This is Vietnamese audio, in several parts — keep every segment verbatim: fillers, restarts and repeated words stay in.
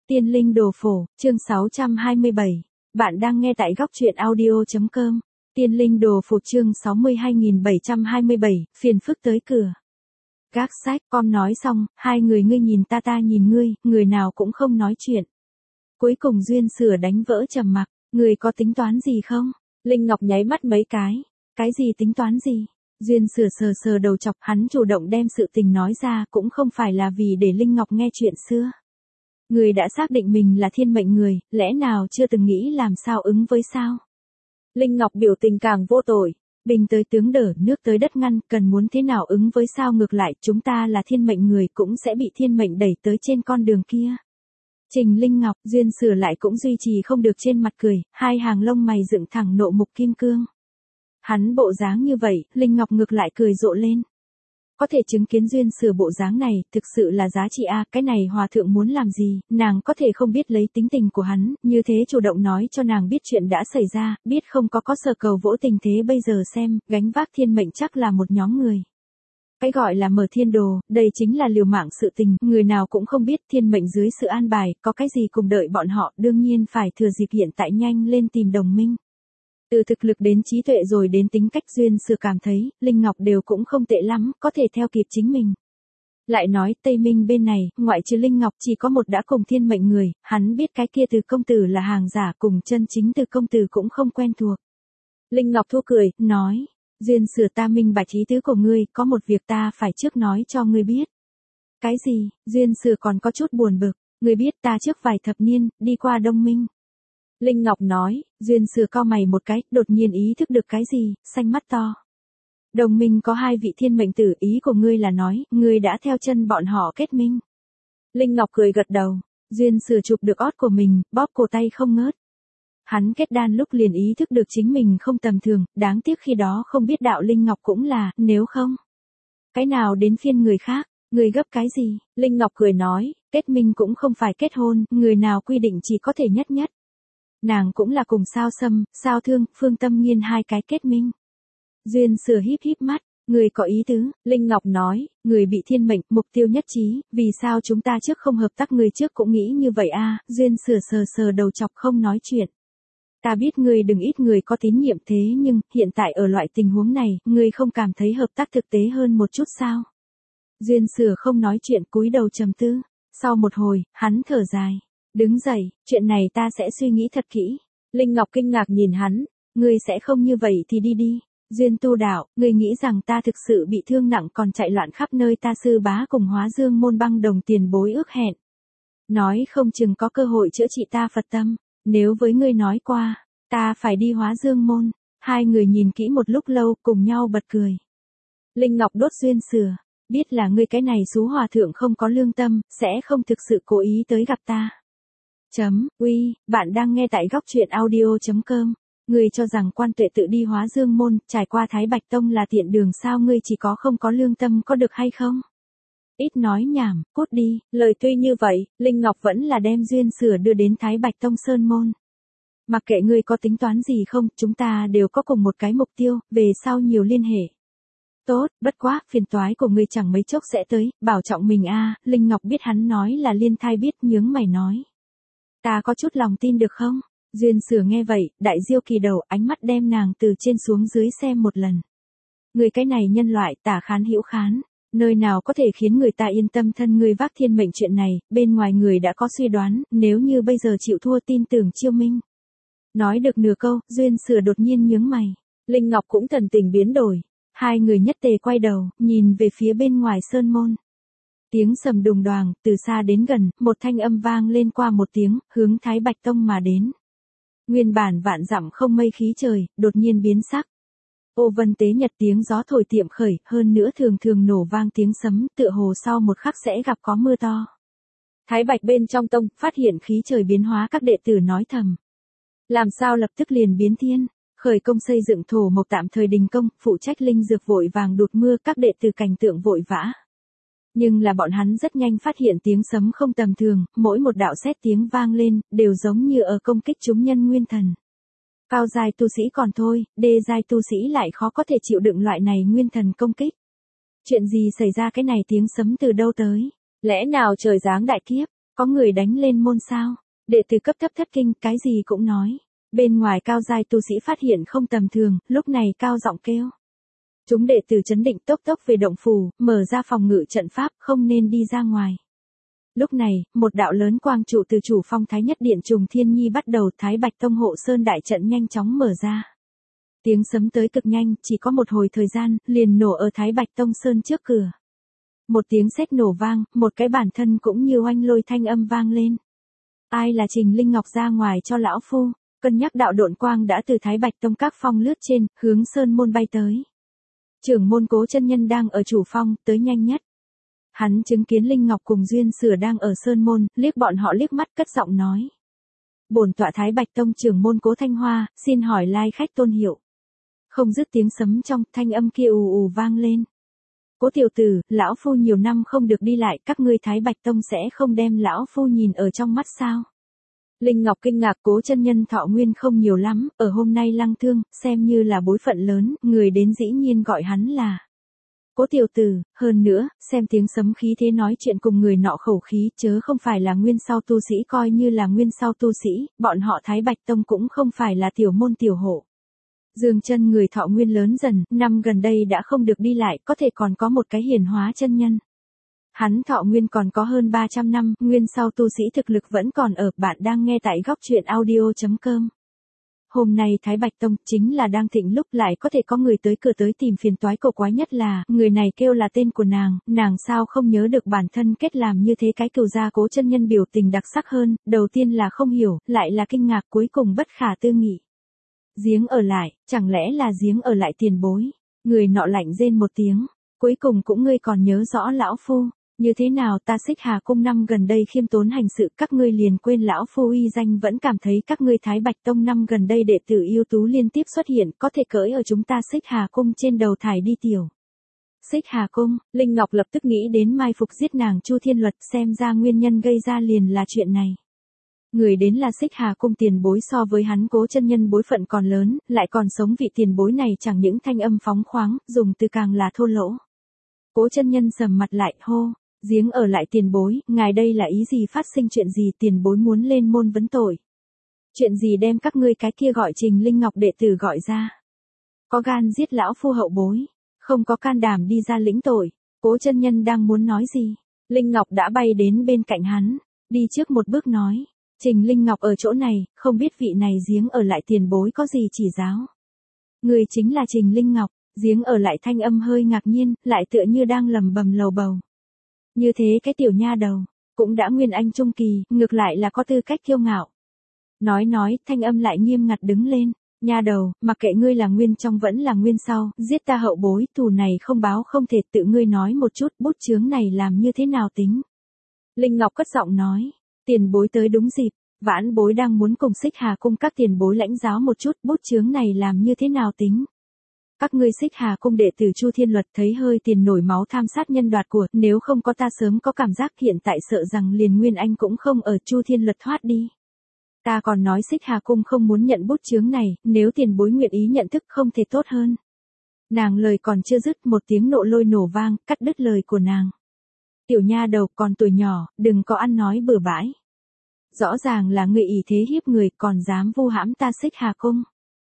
Tiên linh đồ phổ, chương sáu trăm hai mươi bảy. Bạn đang nghe tại góc truyện audio.com. Tiên linh đồ phổ chương sáu mươi hai nghìn bảy trăm hai mươi bảy, phiền phức tới cửa. Gác sách, com nói xong, hai người ngươi nhìn ta ta nhìn ngươi, người nào cũng không nói chuyện. Cuối cùng Duyên Sửa đánh vỡ trầm mặc, người có tính toán gì không? Linh Ngọc nháy mắt mấy cái. Cái gì tính toán gì? Duyên Sửa sờ sờ đầu chọc, hắn chủ động đem sự tình nói ra cũng không phải là vì để Linh Ngọc nghe chuyện xưa. Người đã xác định mình là thiên mệnh người, lẽ nào chưa từng nghĩ làm sao ứng với sao? Linh Ngọc biểu tình càng vô tội, bình tới tướng đỡ, nước tới đất ngăn, cần muốn thế nào ứng với sao, ngược lại chúng ta là thiên mệnh người cũng sẽ bị thiên mệnh đẩy tới trên con đường kia. Trình Linh Ngọc, Duyên Sửa lại cũng duy trì không được trên mặt cười, hai hàng lông mày dựng thẳng nộ mục kim cương. Hắn bộ dáng như vậy, Linh Ngọc ngược lại cười rộ lên. Có thể chứng kiến Duyên Sửa bộ dáng này, thực sự là giá trị a, à, cái này hòa thượng muốn làm gì, nàng có thể không biết lấy tính tình của hắn, như thế chủ động nói cho nàng biết chuyện đã xảy ra, biết không có có sờ cầu vỗ tình thế bây giờ xem, gánh vác thiên mệnh chắc là một nhóm người. Cái gọi là mở thiên đồ, đây chính là liều mạng sự tình, người nào cũng không biết thiên mệnh dưới sự an bài, có cái gì cùng đợi bọn họ, đương nhiên phải thừa dịp hiện tại nhanh lên tìm đồng minh. Từ thực lực đến trí tuệ rồi đến tính cách, Duyên Sửa cảm thấy, Linh Ngọc đều cũng không tệ lắm, có thể theo kịp chính mình. Lại nói, Tây Minh bên này, ngoại trừ Linh Ngọc chỉ có một đã cùng thiên mệnh người, hắn biết cái kia Từ công tử là hàng giả, cùng chân chính Từ công tử cũng không quen thuộc. Linh Ngọc thu cười, nói, Duyên Sửa ta minh bạch ý tứ của ngươi, có một việc ta phải trước nói cho ngươi biết. Cái gì? Duyên Sửa còn có chút buồn bực, ngươi biết ta trước vài thập niên, đi qua Đông Minh. Linh Ngọc nói, Duyên Sửa cau mày một cái, đột nhiên ý thức được cái gì, xanh mắt to. Đồng minh có hai vị thiên mệnh tử, ý của ngươi là nói, ngươi đã theo chân bọn họ kết minh. Linh Ngọc cười gật đầu, Duyên Sửa chụp được ót của mình, bóp cổ tay không ngớt. Hắn kết đan lúc liền ý thức được chính mình không tầm thường, đáng tiếc khi đó không biết đạo Linh Ngọc cũng là, nếu không. Cái nào đến phiên người khác, người gấp cái gì? Linh Ngọc cười nói, kết minh cũng không phải kết hôn, người nào quy định chỉ có thể nhất nhất. Nàng cũng là cùng Sao Sâm, Sao Thương, Phương Tâm Nghiên hai cái kết minh. Duyên Sửa híp híp mắt, người có ý tứ, Linh Ngọc nói, người bị thiên mệnh, mục tiêu nhất trí, vì sao chúng ta trước không hợp tác, người trước cũng nghĩ như vậy a? Duyên Sửa sờ sờ đầu chọc không nói chuyện. Ta biết người đừng ít người có tín nhiệm thế nhưng, hiện tại ở loại tình huống này, người không cảm thấy hợp tác thực tế hơn một chút sao? Duyên Sửa không nói chuyện, cúi đầu trầm tư, sau một hồi, hắn thở dài. Đứng dậy, chuyện này ta sẽ suy nghĩ thật kỹ. Linh Ngọc kinh ngạc nhìn hắn, ngươi sẽ không như vậy thì đi đi. Duyên tu đạo, ngươi nghĩ rằng ta thực sự bị thương nặng còn chạy loạn khắp nơi, ta sư bá cùng Hóa Dương môn băng đồng tiền bối ước hẹn. Nói không chừng có cơ hội chữa trị ta Phật tâm, nếu với ngươi nói qua, ta phải đi Hóa Dương môn. Hai người nhìn kỹ một lúc lâu cùng nhau bật cười. Linh Ngọc đốt Duyên Sửa, biết là ngươi cái này xú hòa thượng không có lương tâm, sẽ không thực sự cố ý tới gặp ta. Chấm, uy, bạn đang nghe tại góc truyện audio.com. Ngươi cho rằng quan tuệ tự đi Hóa Dương môn, trải qua Thái Bạch Tông là tiện đường sao, ngươi chỉ có không có lương tâm có được hay không? Ít nói nhảm, cút đi, lời tuy như vậy, Linh Ngọc vẫn là đem Duyên Sửa đưa đến Thái Bạch Tông Sơn môn. Mặc kệ ngươi có tính toán gì không, chúng ta đều có cùng một cái mục tiêu, về sau nhiều liên hệ. Tốt, bất quá, phiền toái của ngươi chẳng mấy chốc sẽ tới, bảo trọng mình a. Linh Ngọc biết hắn nói là liên thai, biết nhướng mày nói. Ta có chút lòng tin được không? Duyên Sửa nghe vậy, đại diêu kỳ đầu, ánh mắt đem nàng từ trên xuống dưới xem một lần. Người cái này nhân loại tả khán hữu khán, nơi nào có thể khiến người ta yên tâm, thân ngươi vác thiên mệnh chuyện này, bên ngoài người đã có suy đoán, nếu như bây giờ chịu thua tin tưởng chiêu minh. Nói được nửa câu, Duyên Sửa đột nhiên nhướng mày, Linh Ngọc cũng thần tình biến đổi, hai người nhất tề quay đầu, nhìn về phía bên ngoài sơn môn. Tiếng sầm đùng đoàng, từ xa đến gần, một thanh âm vang lên qua một tiếng, hướng Thái Bạch Tông mà đến. Nguyên bản vạn dặm không mây khí trời, đột nhiên biến sắc. Ô vân tế nhật, tiếng gió thổi tiệm khởi, hơn nữa thường thường nổ vang tiếng sấm, tựa hồ sau một khắc sẽ gặp có mưa to. Thái Bạch bên trong tông, phát hiện khí trời biến hóa, các đệ tử nói thầm. Làm sao lập tức liền biến thiên, khởi công xây dựng thổ mộc tạm thời đình công, phụ trách linh dược vội vàng đụt mưa, các đệ tử cảnh tượng vội vã. Nhưng là bọn hắn rất nhanh phát hiện tiếng sấm không tầm thường, mỗi một đạo sét tiếng vang lên, đều giống như ở công kích chúng nhân nguyên thần. Cao giai tu sĩ còn thôi, đê giai tu sĩ lại khó có thể chịu đựng loại này nguyên thần công kích. Chuyện gì xảy ra, cái này tiếng sấm từ đâu tới? Lẽ nào trời giáng đại kiếp? Có người đánh lên môn sao? Đệ tử cấp thấp thất kinh, cái gì cũng nói. Bên ngoài cao giai tu sĩ phát hiện không tầm thường, lúc này cao giọng kêu. Chúng đệ tử chấn định tốc tốc về động phủ, mở ra phòng ngự trận pháp, không nên đi ra ngoài. Lúc này, một đạo lớn quang trụ từ chủ phong Thái Nhất Điện Trùng Thiên Nhi bắt đầu, Thái Bạch Tông hộ sơn đại trận nhanh chóng mở ra. Tiếng sấm tới cực nhanh, chỉ có một hồi thời gian, liền nổ ở Thái Bạch Tông sơn trước cửa. Một tiếng sét nổ vang, một cái bản thân cũng như oanh lôi thanh âm vang lên. Ai là Trình Linh Ngọc ra ngoài cho lão phu, cân nhắc đạo độn quang đã từ Thái Bạch Tông các phong lướt trên, hướng sơn môn bay tới. Trưởng môn Cố chân nhân đang ở chủ phong, tới nhanh nhất. Hắn chứng kiến Linh Ngọc cùng Duyên Sửa đang ở sơn môn, liếc bọn họ liếc mắt cất giọng nói. Bổn tọa Thái Bạch Tông trưởng môn Cố Thanh Hoa, xin hỏi lai khách tôn hiệu. Không dứt tiếng sấm trong, thanh âm kia ù ù vang lên. Cố tiểu tử, lão phu nhiều năm không được đi lại, các ngươi Thái Bạch Tông sẽ không đem lão phu nhìn ở trong mắt sao? Linh Ngọc kinh ngạc, Cố chân nhân thọ nguyên không nhiều lắm, ở hôm nay lăng thương, xem như là bối phận lớn, người đến dĩ nhiên gọi hắn là Cố tiểu tử, hơn nữa, xem tiếng sấm khí thế nói chuyện cùng người nọ khẩu khí, chớ không phải là nguyên sau tu sĩ, coi như là nguyên sau tu sĩ, bọn họ Thái Bạch Tông cũng không phải là tiểu môn tiểu hộ. Dương chân người thọ nguyên lớn dần, năm gần đây đã không được đi lại, có thể còn có một cái hiển hóa chân nhân. Hắn thọ nguyên còn có hơn ba trăm năm, nguyên sau tu sĩ thực lực vẫn còn ở, bạn đang nghe tại góc truyện audio chấm com. Hôm nay Thái Bạch Tông chính là đang thịnh lúc, lại có thể có người tới cửa tới tìm phiền toái, cổ quái nhất là, người này kêu là tên của nàng, nàng sao không nhớ được bản thân kết làm như thế. Cái cừu gia Cố chân nhân biểu tình đặc sắc hơn, đầu tiên là không hiểu, lại là kinh ngạc, cuối cùng bất khả tư nghị. Giếng ở lại, chẳng lẽ là giếng ở lại tiền bối? Người nọ lạnh rên một tiếng, cuối cùng cũng ngươi còn nhớ rõ lão phu. Như thế nào, ta Xích Hà Cung năm gần đây khiêm tốn hành sự, các ngươi liền quên lão phu uy danh, vẫn cảm thấy các ngươi Thái Bạch Tông năm gần đây đệ tử ưu tú liên tiếp xuất hiện, có thể cưỡi ở chúng ta Xích Hà Cung trên đầu thải đi tiểu. Xích Hà Cung, Linh Ngọc lập tức nghĩ đến mai phục giết nàng Chu Thiên Luật, xem ra nguyên nhân gây ra liền là chuyện này. Người đến là Xích Hà Cung tiền bối, so với hắn Cố chân nhân bối phận còn lớn, lại còn sống, vị tiền bối này chẳng những thanh âm phóng khoáng, dùng từ càng là thô lỗ. Cố chân nhân sầm mặt lại, hô. Giếng ở lại tiền bối, ngài đây là ý gì, phát sinh chuyện gì, tiền bối muốn lên môn vấn tội? Chuyện gì đem các ngươi cái kia gọi Trình Linh Ngọc đệ tử gọi ra? Có gan giết lão phu hậu bối, không có can đảm đi ra lĩnh tội. Cố chân nhân đang muốn nói gì, Linh Ngọc đã bay đến bên cạnh hắn, đi trước một bước nói. Trình Linh Ngọc ở chỗ này, không biết vị này giếng ở lại tiền bối có gì chỉ giáo. Người chính là Trình Linh Ngọc. Giếng ở lại thanh âm hơi ngạc nhiên, lại tựa như đang lầm bầm lầu bầu. Như thế cái tiểu nha đầu, cũng đã nguyên anh trung kỳ, ngược lại là có tư cách kiêu ngạo. Nói nói, thanh âm lại nghiêm ngặt đứng lên. Nha đầu, mặc kệ ngươi là nguyên trong vẫn là nguyên sau, giết ta hậu bối, thù này không báo không thể, tự ngươi nói một chút, bút chướng này làm như thế nào tính. Linh Ngọc cất giọng nói, tiền bối tới đúng dịp, vãn bối đang muốn cùng Xích Hà Cung các tiền bối lãnh giáo một chút, bút chướng này làm như thế nào tính. Các ngươi Xích Hà Cung đệ tử Chu Thiên Luật thấy hơi tiền nổi máu tham sát nhân đoạt của, nếu không có ta sớm có cảm giác, hiện tại sợ rằng liền Nguyên Anh cũng không ở, Chu Thiên Luật thoát đi. Ta còn nói Xích Hà Cung không muốn nhận bút chướng này, nếu tiền bối nguyện ý nhận thức không thể tốt hơn. Nàng lời còn chưa dứt, một tiếng nộ lôi nổ vang, cắt đứt lời của nàng. Tiểu nha đầu còn tuổi nhỏ, đừng có ăn nói bừa bãi. Rõ ràng là người ỷ thế hiếp người, còn dám vu hãm ta Xích Hà Cung.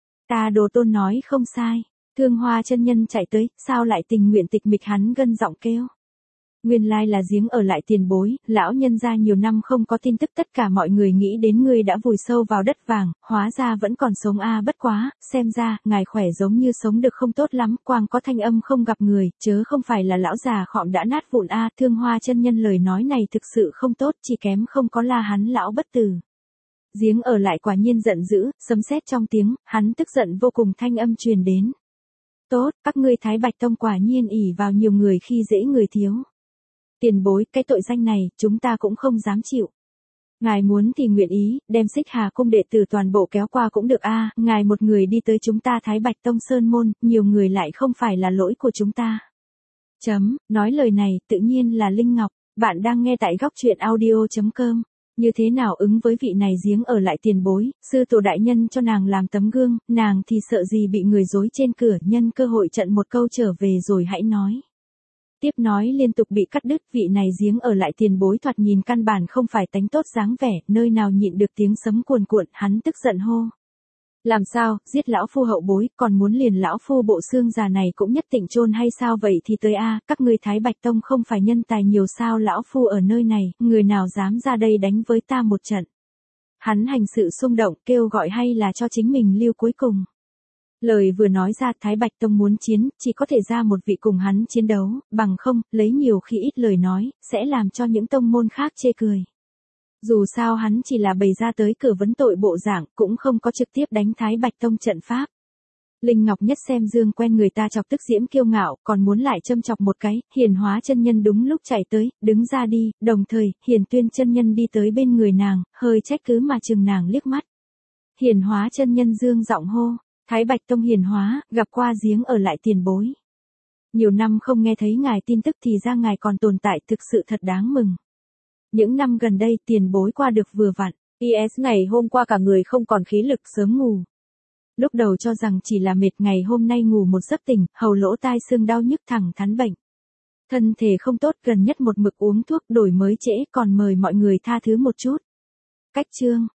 Ta Đồ Tôn nói không sai. Thương Hoa chân nhân chạy tới, sao lại tình nguyện tịch mịch, hắn gân giọng kêu. Nguyên lai là giếng ở lại tiền bối, lão nhân gia nhiều năm không có tin tức, tất cả mọi người nghĩ đến ngươi đã vùi sâu vào đất vàng, hóa ra vẫn còn sống a, à, bất quá, xem ra, ngài khỏe giống như sống được không tốt lắm, quang có thanh âm không gặp người, chớ không phải là lão già khọm đã nát vụn a, à, Thương Hoa chân nhân lời nói này thực sự không tốt, chỉ kém không có là hắn lão bất tử. Giếng ở lại quả nhiên giận dữ, sấm sét trong tiếng, hắn tức giận vô cùng, thanh âm truyền đến. Tốt, các ngươi Thái Bạch Tông quả nhiên ỷ vào nhiều người khi dễ người thiếu. Tiền bối, cái tội danh này, chúng ta cũng không dám chịu. Ngài muốn thì nguyện ý, đem Xích Hà Cung đệ tử toàn bộ kéo qua cũng được a, à, ngài một người đi tới chúng ta Thái Bạch Tông Sơn Môn, nhiều người lại không phải là lỗi của chúng ta. Chấm, nói lời này, tự nhiên là Linh Ngọc, bạn đang nghe tại góc truyện audio chấm com. Như thế nào ứng với vị này giếng ở lại tiền bối, sư tổ đại nhân cho nàng làm tấm gương, nàng thì sợ gì bị người dối trên cửa, nhân cơ hội trận một câu trở về rồi hãy nói. Tiếp nói liên tục bị cắt đứt, vị này giếng ở lại tiền bối thoạt nhìn căn bản không phải tánh tốt dáng vẻ, nơi nào nhịn được tiếng sấm cuồn cuộn, hắn tức giận hô. Làm sao, giết lão phu hậu bối, còn muốn liền lão phu bộ xương già này cũng nhất định chôn hay sao vậy thì tới a, các ngươi Thái Bạch Tông không phải nhân tài nhiều sao, lão phu ở nơi này, người nào dám ra đây đánh với ta một trận. Hắn hành sự xung động, kêu gọi hay là cho chính mình lưu cuối cùng. Lời vừa nói ra, Thái Bạch Tông muốn chiến, chỉ có thể ra một vị cùng hắn chiến đấu, bằng không, lấy nhiều khi ít lời nói, sẽ làm cho những tông môn khác chê cười. Dù sao hắn chỉ là bày ra tới cửa vấn tội bộ dạng, cũng không có trực tiếp đánh Thái Bạch Tông trận pháp. Linh Ngọc Nhất xem Dương quen người ta chọc tức diễm kiêu ngạo, còn muốn lại châm chọc một cái, Hiền Hóa chân nhân đúng lúc chạy tới, đứng ra đi, đồng thời, Hiền Tuyên chân nhân đi tới bên người nàng, hơi trách cứ mà chừng nàng liếc mắt. Hiền Hóa chân nhân Dương giọng hô, Thái Bạch Tông Hiền Hóa, gặp qua giếng ở lại tiền bối. Nhiều năm không nghe thấy ngài tin tức thì ra ngài còn tồn tại, thực sự thật đáng mừng. Những năm gần đây tiền bối qua được vừa vặn, is ngày hôm qua cả người không còn khí lực sớm ngủ. Lúc đầu cho rằng chỉ là mệt, ngày hôm nay ngủ một giấc tỉnh, hầu lỗ tai xương đau nhức thẳng thắn bệnh. Thân thể không tốt, gần nhất một mực uống thuốc đổi mới trễ, còn mời mọi người tha thứ một chút. Cách chương